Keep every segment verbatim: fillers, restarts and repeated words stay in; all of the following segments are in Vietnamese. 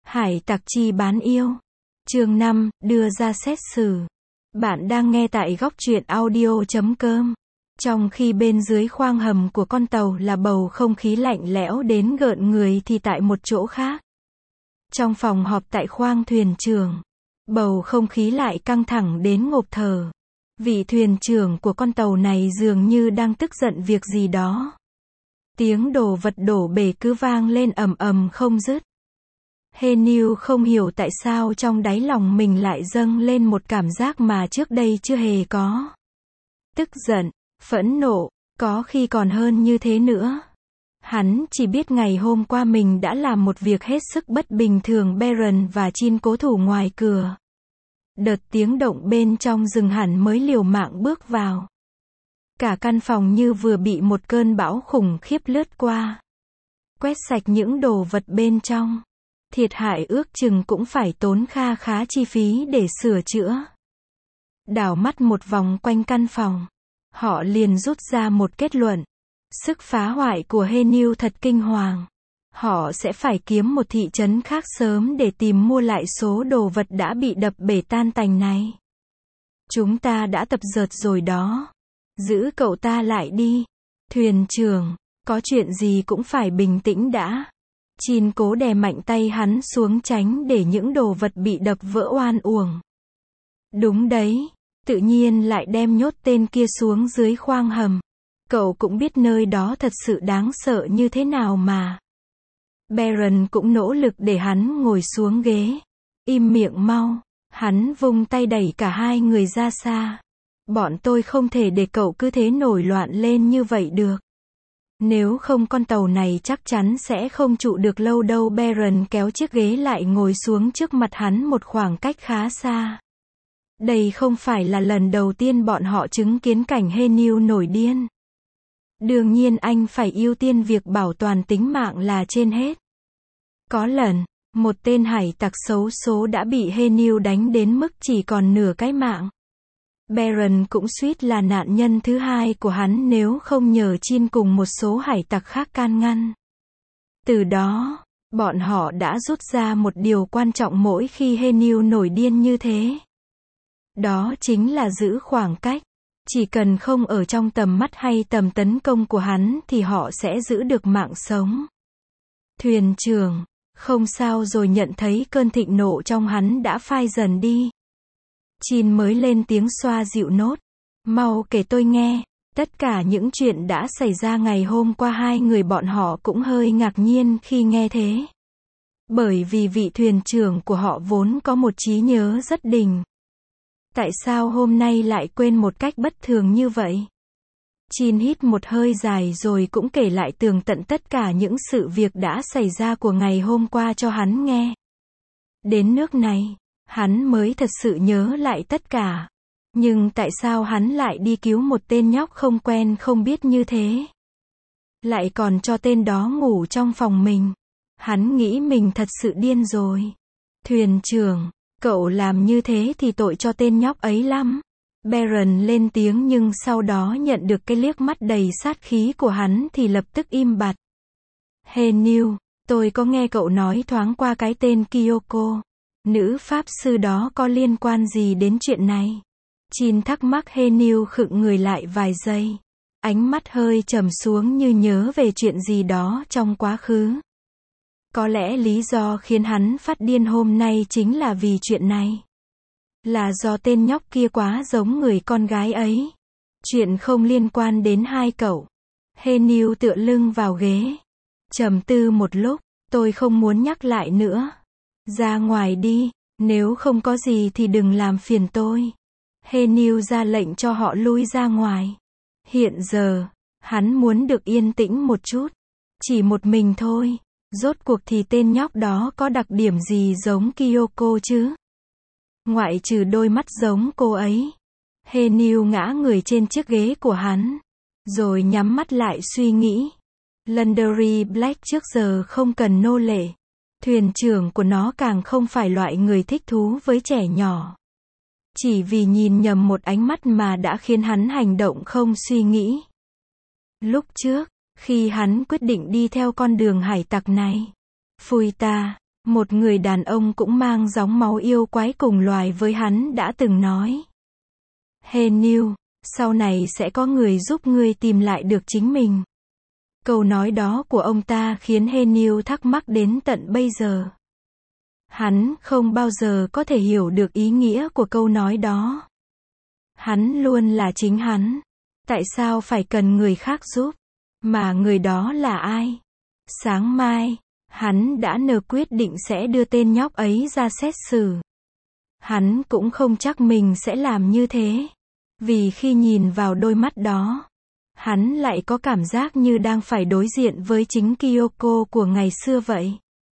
Hải tặc chi bán yêu. Chương năm, đưa ra xét xử. Bạn đang nghe tại góc truyện audio chấm com. Trong khi bên dưới khoang hầm của con tàu là bầu không khí lạnh lẽo đến gợn người thì tại một chỗ khác. Trong phòng họp tại khoang thuyền trưởng, bầu không khí lại căng thẳng đến ngộp thở. Vị thuyền trưởng của con tàu này dường như đang tức giận việc gì đó. Tiếng đồ vật đổ bể cứ vang lên ầm ầm không dứt. Heniu không hiểu tại sao trong đáy lòng mình lại dâng lên một cảm giác mà trước đây chưa hề có. Tức giận, phẫn nộ, có khi còn hơn như thế nữa. Hắn chỉ biết ngày hôm qua mình đã làm một việc hết sức bất bình thường. Baron và Chin cố thủ ngoài cửa. Đợt tiếng động bên trong dừng hẳn mới liều mạng bước vào. Cả căn phòng như vừa bị một cơn bão khủng khiếp lướt qua. Quét sạch những đồ vật bên trong. Thiệt hại ước chừng cũng phải tốn kha khá chi phí để sửa chữa. Đảo mắt một vòng quanh căn phòng, họ liền rút ra một kết luận. Sức phá hoại của Heniu thật kinh hoàng. Họ sẽ phải kiếm một thị trấn khác sớm để tìm mua lại số đồ vật đã bị đập bể tan tành này. Chúng ta đã tập dượt rồi đó. Giữ cậu ta lại đi. Thuyền trưởng, có chuyện gì cũng phải bình tĩnh đã. Chin cố đè mạnh tay hắn xuống tránh để những đồ vật bị đập vỡ oan uổng. Đúng đấy, tự nhiên lại đem nhốt tên kia xuống dưới khoang hầm. Cậu cũng biết nơi đó thật sự đáng sợ như thế nào mà. Baron cũng nỗ lực để hắn ngồi xuống ghế. Im miệng mau. Hắn vung tay đẩy cả hai người ra xa. Bọn tôi không thể để cậu cứ thế nổi loạn lên như vậy được. Nếu không con tàu này chắc chắn sẽ không trụ được lâu đâu. Baron kéo chiếc ghế lại ngồi xuống trước mặt hắn một khoảng cách khá xa. Đây không phải là lần đầu tiên bọn họ chứng kiến cảnh Heniu nổi điên. Đương nhiên anh phải ưu tiên việc bảo toàn tính mạng là trên hết. Có lần, một tên hải tặc xấu số đã bị Heniu đánh đến mức chỉ còn nửa cái mạng. Baron cũng suýt là nạn nhân thứ hai của hắn nếu không nhờ Chin cùng một số hải tặc khác can ngăn. Từ đó, bọn họ đã rút ra một điều quan trọng mỗi khi Heniu nổi điên như thế. Đó chính là giữ khoảng cách. Chỉ cần không ở trong tầm mắt hay tầm tấn công của hắn thì họ sẽ giữ được mạng sống. Thuyền trưởng, không sao rồi, nhận thấy cơn thịnh nộ trong hắn đã phai dần đi. Chin mới lên tiếng xoa dịu nốt. Mau kể tôi nghe. Tất cả những chuyện đã xảy ra ngày hôm qua. Hai người bọn họ cũng hơi ngạc nhiên khi nghe thế. Bởi vì vị thuyền trưởng của họ vốn có một trí nhớ rất đỉnh. Tại sao hôm nay lại quên một cách bất thường như vậy? Chin hít một hơi dài rồi cũng kể lại tường tận tất cả những sự việc đã xảy ra của ngày hôm qua cho hắn nghe. Đến nước này, hắn mới thật sự nhớ lại tất cả. Nhưng tại sao hắn lại đi cứu một tên nhóc không quen không biết như thế? Lại còn cho tên đó ngủ trong phòng mình. Hắn nghĩ mình thật sự điên rồi. Thuyền trưởng, cậu làm như thế thì tội cho tên nhóc ấy lắm. Baron lên tiếng nhưng sau đó nhận được cái liếc mắt đầy sát khí của hắn thì lập tức im bặt. Heniu, tôi có nghe cậu nói thoáng qua cái tên Kyoko. Nữ pháp sư đó có liên quan gì đến chuyện này? Chin thắc mắc. Heniu khựng người lại vài giây. Ánh mắt hơi trầm xuống như nhớ về chuyện gì đó trong quá khứ. Có lẽ lý do khiến hắn phát điên hôm nay chính là vì chuyện này. Là do tên nhóc kia quá giống người con gái ấy. Chuyện không liên quan đến hai cậu. Heniu tựa lưng vào ghế. Trầm tư một lúc. Tôi không muốn nhắc lại nữa. Ra ngoài đi. Nếu không có gì thì đừng làm phiền tôi. Heniu ra lệnh cho họ lui ra ngoài. Hiện giờ, hắn muốn được yên tĩnh một chút. Chỉ một mình thôi. Rốt cuộc thì tên nhóc đó có đặc điểm gì giống Kyoko chứ? Ngoại trừ đôi mắt giống cô ấy. Heniu ngã người trên chiếc ghế của hắn. Rồi nhắm mắt lại suy nghĩ. Londari Black trước giờ không cần nô lệ. Thuyền trưởng của nó càng không phải loại người thích thú với trẻ nhỏ. Chỉ vì nhìn nhầm một ánh mắt mà đã khiến hắn hành động không suy nghĩ. Lúc trước, khi hắn quyết định đi theo con đường hải tặc này, Phủi ta, Một người đàn ông cũng mang gióng máu yêu quái cùng loài với hắn đã từng nói. Hey Neil, sau này sẽ có người giúp ngươi tìm lại được chính mình. Câu nói đó của ông ta khiến Hey Neil thắc mắc đến tận bây giờ. Hắn không bao giờ có thể hiểu được ý nghĩa của câu nói đó. Hắn luôn là chính hắn. Tại sao phải cần người khác giúp? Mà người đó là ai? Sáng mai, hắn đã nờ quyết định sẽ đưa tên nhóc ấy ra xét xử. Hắn cũng không chắc mình sẽ làm như thế. Vì khi nhìn vào đôi mắt đó, hắn lại có cảm giác như đang phải đối diện với chính Kyoko của ngày xưa vậy.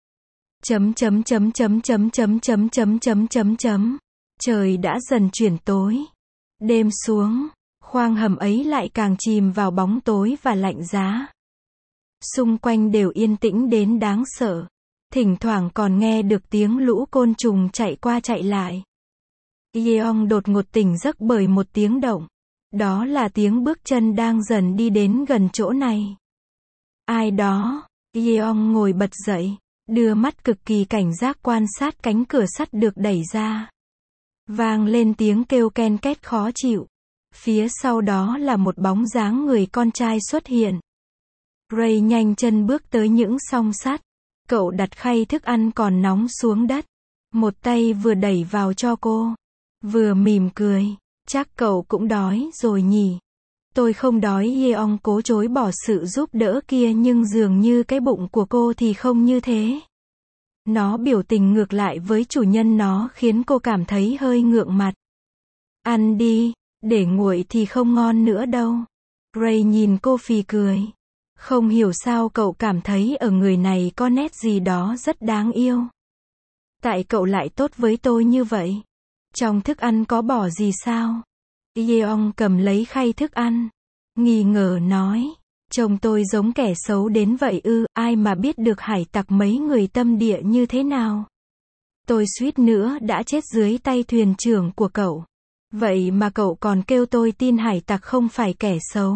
Chấm chấm chấm chấm chấm chấm chấm chấm chấm chấm chấm. Trời đã dần chuyển tối. Đêm xuống, khoang hầm ấy lại càng chìm vào bóng tối và lạnh giá. Xung quanh đều yên tĩnh đến đáng sợ. Thỉnh thoảng còn nghe được tiếng lũ côn trùng chạy qua chạy lại. Yeong đột ngột tỉnh giấc bởi một tiếng động. Đó là tiếng bước chân đang dần đi đến gần chỗ này. Ai đó? Yeong ngồi bật dậy, đưa mắt cực kỳ cảnh giác quan sát cánh cửa sắt được đẩy ra. Vang lên tiếng kêu ken két khó chịu. Phía sau đó là một bóng dáng người con trai xuất hiện. Ray nhanh chân bước tới những song sắt. Cậu đặt khay thức ăn còn nóng xuống đất. Một tay vừa đẩy vào cho cô, vừa mỉm cười. Chắc cậu cũng đói rồi nhỉ? Tôi không đói. Yeong cố chối bỏ sự giúp đỡ kia nhưng dường như cái bụng của cô thì không như thế. Nó biểu tình ngược lại với chủ nhân nó khiến cô cảm thấy hơi ngượng mặt. Ăn đi, để nguội thì không ngon nữa đâu. Ray nhìn cô phì cười. Không hiểu sao cậu cảm thấy ở người này có nét gì đó rất đáng yêu. Tại cậu lại tốt với tôi như vậy? Trong thức ăn có bỏ gì sao? Yeong cầm lấy khay thức ăn, nghi ngờ nói. Chồng tôi giống kẻ xấu đến vậy ư? Ai mà biết được hải tặc mấy người tâm địa như thế nào? Tôi suýt nữa đã chết dưới tay thuyền trưởng của cậu. Vậy mà cậu còn kêu tôi tin hải tặc không phải kẻ xấu.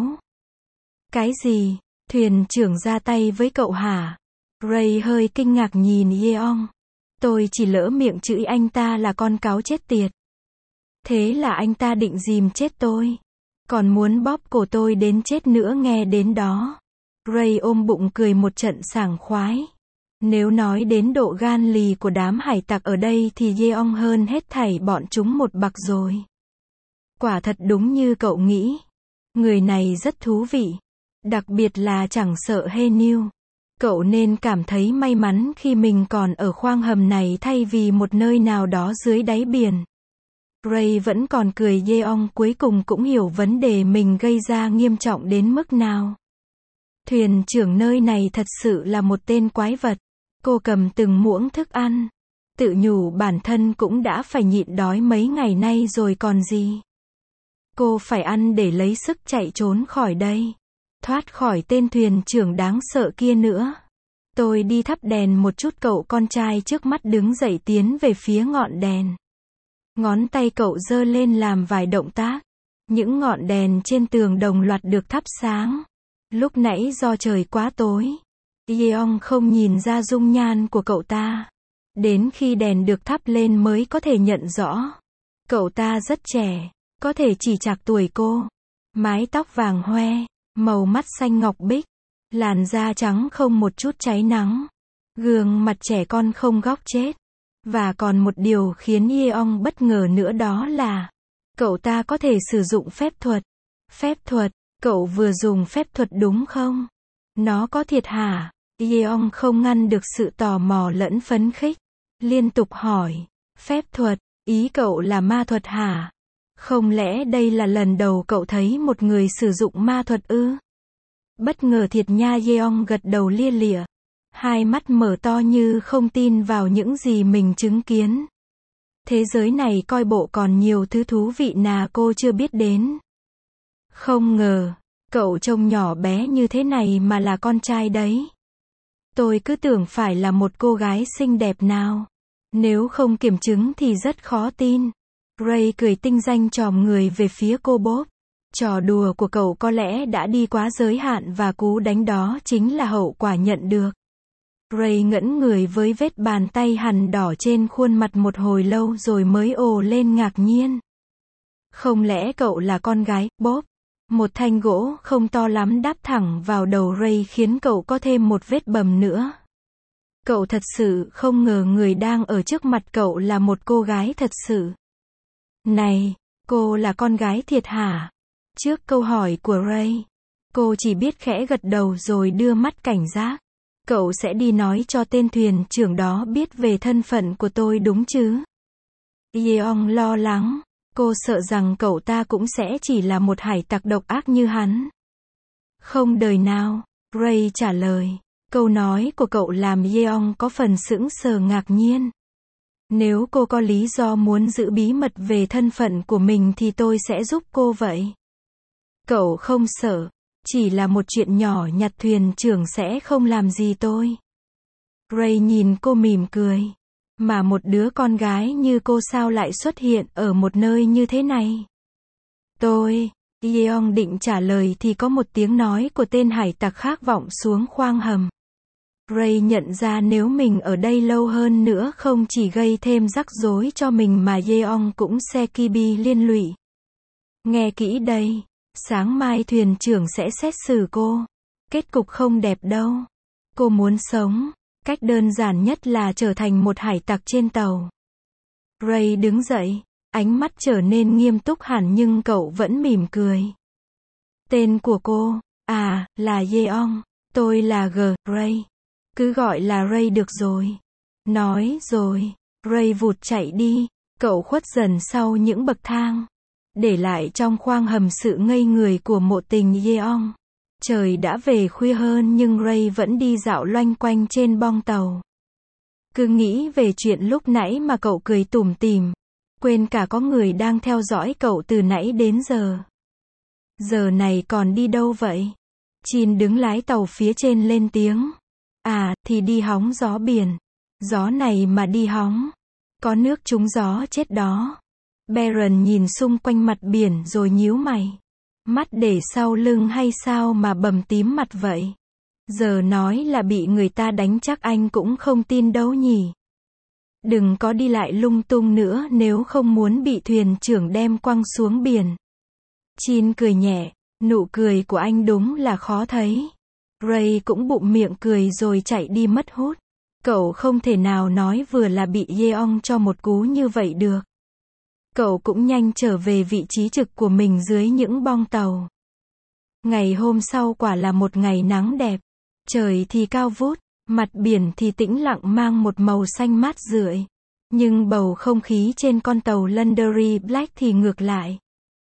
Cái gì? Thuyền trưởng ra tay với cậu hả? Ray hơi kinh ngạc nhìn Yeong. Tôi chỉ lỡ miệng chửi anh ta là con cáo chết tiệt. Thế là anh ta định dìm chết tôi. Còn muốn bóp cổ tôi đến chết nữa nghe đến đó. Ray ôm bụng cười một trận sảng khoái. Nếu nói đến độ gan lì của đám hải tặc ở đây thì Yeong hơn hết thảy bọn chúng một bậc rồi. Quả thật đúng như cậu nghĩ. Người này rất thú vị. Đặc biệt là chẳng sợ Hey Neil. Cậu nên cảm thấy may mắn khi mình còn ở khoang hầm này thay vì một nơi nào đó dưới đáy biển. Ray vẫn còn cười. Yeong cuối cùng cũng hiểu vấn đề mình gây ra nghiêm trọng đến mức nào. Thuyền trưởng nơi này thật sự là một tên quái vật. Cô cầm từng muỗng thức ăn. Tự nhủ bản thân cũng đã phải nhịn đói mấy ngày nay rồi còn gì. Cô phải ăn để lấy sức chạy trốn khỏi đây. Thoát khỏi tên thuyền trưởng đáng sợ kia nữa. Tôi đi thắp đèn một chút. Cậu con trai trước mắt đứng dậy tiến về phía ngọn đèn. Ngón tay cậu giơ lên làm vài động tác. Những ngọn đèn trên tường đồng loạt được thắp sáng. Lúc nãy do trời quá tối, Yeong không nhìn ra dung nhan của cậu ta. Đến khi đèn được thắp lên mới có thể nhận rõ. Cậu ta rất trẻ, có thể chỉ chạc tuổi cô. Mái tóc vàng hoe, màu mắt xanh ngọc bích, làn da trắng không một chút cháy nắng. Gương mặt trẻ con không góc chết. Và còn một điều khiến Yeong bất ngờ nữa đó là cậu ta có thể sử dụng phép thuật. Phép thuật? Cậu vừa dùng phép thuật đúng không? Nó có thiệt hả? Yeong không ngăn được sự tò mò lẫn phấn khích. Liên tục hỏi. Phép thuật? Ý cậu là ma thuật hả? Không lẽ đây là lần đầu cậu thấy một người sử dụng ma thuật ư? Bất ngờ thiệt nha. Yeong gật đầu lia lịa. Hai mắt mở to như không tin vào những gì mình chứng kiến. Thế giới này coi bộ còn nhiều thứ thú vị nào cô chưa biết đến. Không ngờ, cậu trông nhỏ bé như thế này mà là con trai đấy. Tôi cứ tưởng phải là một cô gái xinh đẹp nào. Nếu không kiểm chứng thì rất khó tin. Ray cười tinh danh chòm người về phía cô Bob. Trò đùa của cậu có lẽ đã đi quá giới hạn và cú đánh đó chính là hậu quả nhận được. Ray ngẩn người với vết bàn tay hằn đỏ trên khuôn mặt một hồi lâu rồi mới ồ lên ngạc nhiên. Không lẽ cậu là con gái, Bob? Một thanh gỗ không to lắm đáp thẳng vào đầu Ray khiến cậu có thêm một vết bầm nữa. Cậu thật sự không ngờ người đang ở trước mặt cậu là một cô gái thật sự. Này, cô là con gái thiệt hả? Trước câu hỏi của Ray, cô chỉ biết khẽ gật đầu rồi đưa mắt cảnh giác. Cậu sẽ đi nói cho tên thuyền trưởng đó biết về thân phận của tôi đúng chứ? Yeong lo lắng. Cô sợ rằng cậu ta cũng sẽ chỉ là một hải tặc độc ác như hắn. Không đời nào, Ray trả lời. Câu nói của cậu làm Yeong có phần sững sờ ngạc nhiên. Nếu cô có lý do muốn giữ bí mật về thân phận của mình thì tôi sẽ giúp cô vậy. Cậu không sợ, chỉ là một chuyện nhỏ nhặt, thuyền trưởng sẽ không làm gì tôi. Ray nhìn cô mỉm cười. Mà một đứa con gái như cô sao lại xuất hiện ở một nơi như thế này? Tôi, Yeong định trả lời thì có một tiếng nói của tên hải tặc khác vọng xuống khoang hầm. Ray nhận ra nếu mình ở đây lâu hơn nữa không chỉ gây thêm rắc rối cho mình mà Yeong cũng sẽ bị liên lụy. Nghe kỹ đây, sáng mai thuyền trưởng sẽ xét xử cô. Kết cục không đẹp đâu. Cô muốn sống, cách đơn giản nhất là trở thành một hải tặc trên tàu. Ray đứng dậy, ánh mắt trở nên nghiêm túc hẳn nhưng cậu vẫn mỉm cười. Tên của cô, à, là Yeong. Tôi là G. Ray. Cứ gọi là Ray được rồi. Nói rồi, Ray vụt chạy đi. Cậu khuất dần sau những bậc thang, để lại trong khoang hầm sự ngây người của mộ tình Yeong. Trời đã về khuya hơn nhưng Ray vẫn đi dạo loanh quanh trên bong tàu. Cứ nghĩ về chuyện lúc nãy mà cậu cười tủm tỉm, quên cả có người đang theo dõi cậu từ nãy đến giờ. Giờ này còn đi đâu vậy? Chin đứng lái tàu phía trên lên tiếng. À, thì đi hóng gió biển. Gió này mà đi hóng, có nước trúng gió chết đó. Baron nhìn xung quanh mặt biển rồi nhíu mày. Mắt để sau lưng hay sao mà bầm tím mặt vậy? Giờ nói là bị người ta đánh chắc anh cũng không tin đâu nhỉ. Đừng có đi lại lung tung nữa nếu không muốn bị thuyền trưởng đem quăng xuống biển. Chin cười nhẹ, nụ cười của anh đúng là khó thấy. Ray cũng bụm miệng cười rồi chạy đi mất hút. Cậu không thể nào nói vừa là bị Yeong cho một cú như vậy được. Cậu cũng nhanh trở về vị trí trực của mình dưới những bong tàu. Ngày hôm sau quả là một ngày nắng đẹp. Trời thì cao vút, mặt biển thì tĩnh lặng mang một màu xanh mát rượi. Nhưng bầu không khí trên con tàu Londonderry Black thì ngược lại.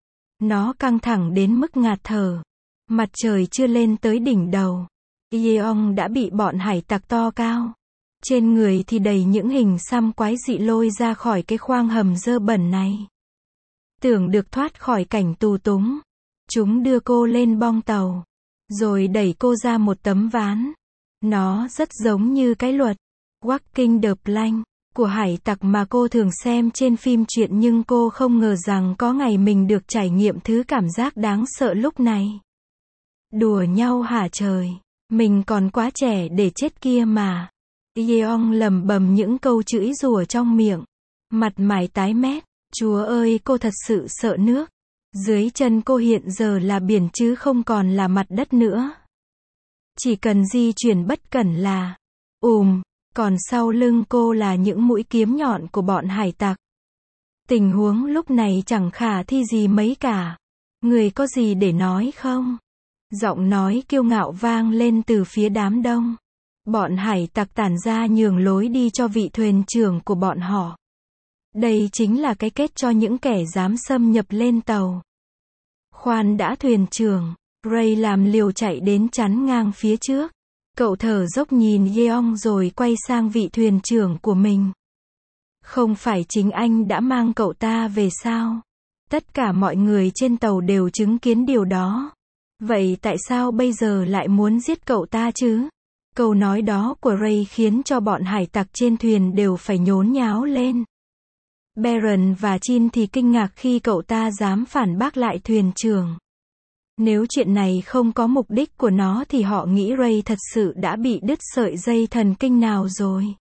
Nó căng thẳng đến mức ngạt thở. Mặt trời chưa lên tới đỉnh đầu. Yeong đã bị bọn hải tặc to cao. Trên người thì đầy những hình xăm quái dị lôi ra khỏi cái khoang hầm dơ bẩn này. Tưởng được thoát khỏi cảnh tù túng. Chúng đưa cô lên bong tàu. Rồi đẩy cô ra một tấm ván. Nó rất giống như cái luật Walking the Plank của hải tặc mà cô thường xem trên phim truyện nhưng cô không ngờ rằng có ngày mình được trải nghiệm thứ cảm giác đáng sợ lúc này. Đùa nhau hả trời, mình còn quá trẻ để chết kia mà. Yeong lầm bầm những câu chửi rủa trong miệng. Mặt mày tái mét. Chúa ơi, cô thật sự sợ nước. Dưới chân cô hiện giờ là biển chứ không còn là mặt đất nữa. Chỉ cần di chuyển bất cẩn là ùm, còn sau lưng cô là những mũi kiếm nhọn của bọn hải tặc. Tình huống lúc này chẳng khả thi gì mấy cả. Người có gì để nói không? Giọng nói kiêu ngạo vang lên từ phía đám đông. Bọn hải tặc tản ra nhường lối đi cho vị thuyền trưởng của bọn họ. Đây chính là cái kết cho những kẻ dám xâm nhập lên tàu. Khoan đã thuyền trưởng. Ray làm liều chạy đến chắn ngang phía trước. Cậu thở dốc nhìn Yeong rồi quay sang vị thuyền trưởng của mình. Không phải chính anh đã mang cậu ta về sao? Tất cả mọi người trên tàu đều chứng kiến điều đó. Vậy tại sao bây giờ lại muốn giết cậu ta chứ? Câu nói đó của Ray khiến cho bọn hải tặc trên thuyền đều phải nhốn nháo lên. Baron và Chin thì kinh ngạc khi cậu ta dám phản bác lại thuyền trưởng. Nếu chuyện này không có mục đích của nó thì họ nghĩ Ray thật sự đã bị đứt sợi dây thần kinh nào rồi.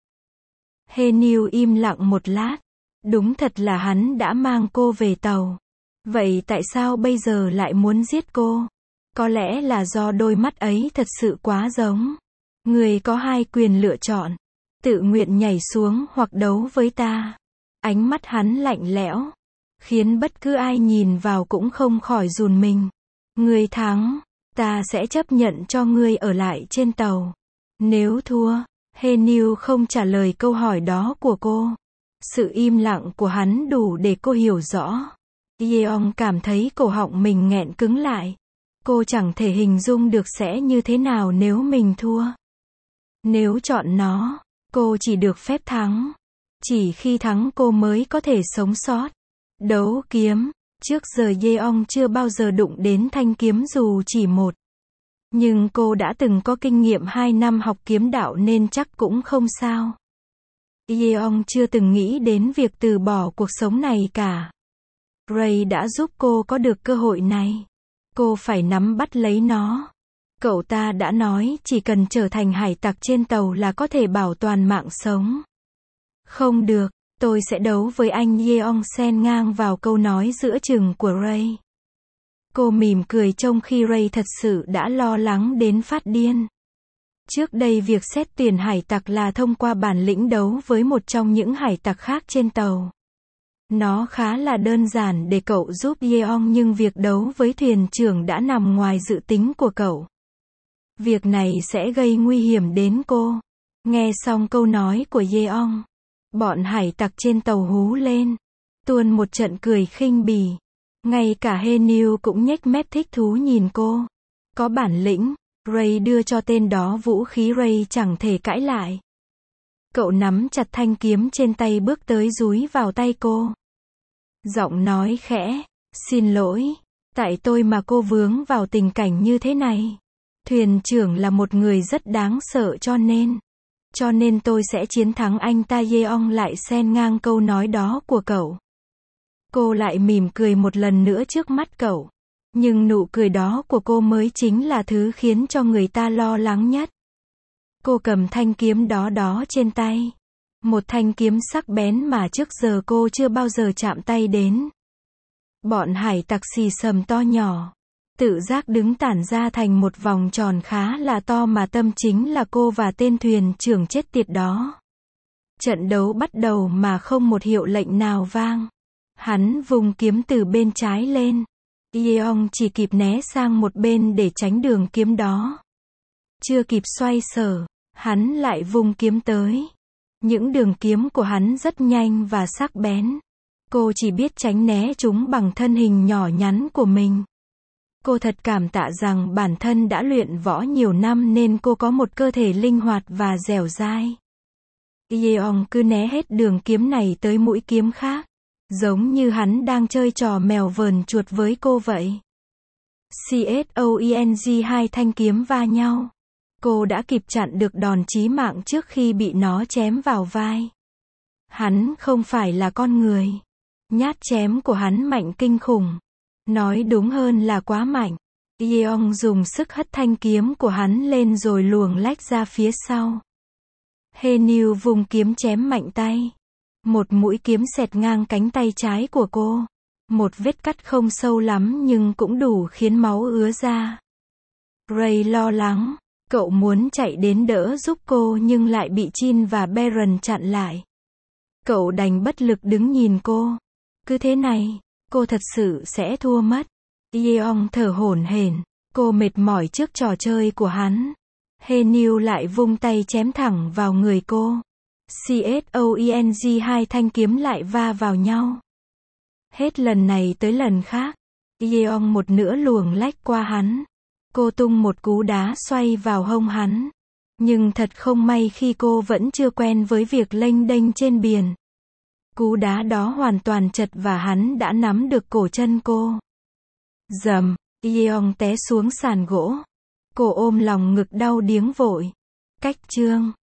Heniu im lặng một lát. Đúng thật là hắn đã mang cô về tàu. Vậy tại sao bây giờ lại muốn giết cô? Có lẽ là do đôi mắt ấy thật sự quá giống. Người có hai quyền lựa chọn. Tự nguyện nhảy xuống hoặc đấu với ta. Ánh mắt hắn lạnh lẽo, khiến bất cứ ai nhìn vào cũng không khỏi run mình. Ngươi thắng, ta sẽ chấp nhận cho ngươi ở lại trên tàu. Nếu thua, Heniu không trả lời câu hỏi đó của cô. Sự im lặng của hắn đủ để cô hiểu rõ. Yeong cảm thấy cổ họng mình nghẹn cứng lại. Cô chẳng thể hình dung được sẽ như thế nào nếu mình thua. Nếu chọn nó, cô chỉ được phép thắng. Chỉ khi thắng cô mới có thể sống sót. Đấu kiếm. Trước giờ Yeong chưa bao giờ đụng đến thanh kiếm dù chỉ một. Nhưng cô đã từng có kinh nghiệm hai năm học kiếm đạo nên chắc cũng không sao. Yeong chưa từng nghĩ đến việc từ bỏ cuộc sống này cả. Ray đã giúp cô có được cơ hội này. Cô phải nắm bắt lấy nó. Cậu ta đã nói chỉ cần trở thành hải tặc trên tàu là có thể bảo toàn mạng sống. Không được, tôi sẽ đấu với anh. Yeong xen ngang vào câu nói giữa chừng của Ray. Cô mỉm cười trong khi Ray thật sự đã lo lắng đến phát điên. Trước đây việc xét tuyển hải tặc là thông qua bản lĩnh đấu với một trong những hải tặc khác trên tàu. Nó khá là đơn giản để cậu giúp Yeong nhưng việc đấu với thuyền trưởng đã nằm ngoài dự tính của cậu. Việc này sẽ gây nguy hiểm đến cô. Nghe xong câu nói của Yeong, bọn hải tặc trên tàu hú lên, tuôn một trận cười khinh bỉ. Ngay cả Heniu cũng nhếch mép thích thú nhìn cô. Có bản lĩnh, Ray đưa cho tên đó vũ khí. Ray chẳng thể cãi lại. Cậu nắm chặt thanh kiếm trên tay bước tới dúi vào tay cô. Giọng nói khẽ, xin lỗi, tại tôi mà cô vướng vào tình cảnh như thế này. Thuyền trưởng là một người rất đáng sợ cho nên. Cho nên tôi sẽ chiến thắng anh ta. Yeong lại xen ngang câu nói đó của cậu. Cô lại mỉm cười một lần nữa trước mắt cậu. Nhưng nụ cười đó của cô mới chính là thứ khiến cho người ta lo lắng nhất. Cô cầm thanh kiếm đó đó trên tay. Một thanh kiếm sắc bén mà trước giờ cô chưa bao giờ chạm tay đến. Bọn hải tặc xì xầm to nhỏ, tự giác đứng tản ra thành một vòng tròn khá là to mà tâm chính là cô và tên thuyền trưởng chết tiệt đó. Trận đấu bắt đầu mà không một hiệu lệnh nào vang. Hắn vùng kiếm từ bên trái lên. Yeong chỉ kịp né sang một bên để tránh đường kiếm đó. Chưa kịp xoay sở, hắn lại vùng kiếm tới. Những đường kiếm của hắn rất nhanh và sắc bén. Cô chỉ biết tránh né chúng bằng thân hình nhỏ nhắn của mình. Cô thật cảm tạ rằng bản thân đã luyện võ nhiều năm nên cô có một cơ thể linh hoạt và dẻo dai. Yeong cứ né hết đường kiếm này tới mũi kiếm khác. Giống như hắn đang chơi trò mèo vờn chuột với cô vậy. Cong hai thanh kiếm va nhau. Cô đã kịp chặn được đòn chí mạng trước khi bị nó chém vào vai. Hắn không phải là con người. Nhát chém của hắn mạnh kinh khủng. Nói đúng hơn là quá mạnh. Yeong dùng sức hất thanh kiếm của hắn lên rồi luồng lách ra phía sau. Heniu vùng kiếm chém mạnh tay. Một mũi kiếm xẹt ngang cánh tay trái của cô. Một vết cắt không sâu lắm nhưng cũng đủ khiến máu ứa ra. Ray lo lắng. Cậu muốn chạy đến đỡ giúp cô nhưng lại bị Jin và Baron chặn lại. Cậu đành bất lực đứng nhìn cô. Cứ thế này, cô thật sự sẽ thua mất. Yeong thở hổn hển. Cô mệt mỏi trước trò chơi của hắn. Heniu lại vung tay chém thẳng vào người cô. Cong hai thanh kiếm lại va vào nhau. Hết lần này tới lần khác. Yeong một nửa luồng lách qua hắn. Cô tung một cú đá xoay vào hông hắn. Nhưng thật không may khi cô vẫn chưa quen với việc lênh đênh trên biển. Cú đá đó hoàn toàn chật và hắn đã nắm được cổ chân cô. Dầm, Yeong té xuống sàn gỗ. Cô ôm lòng ngực đau điếng vội. Cách chương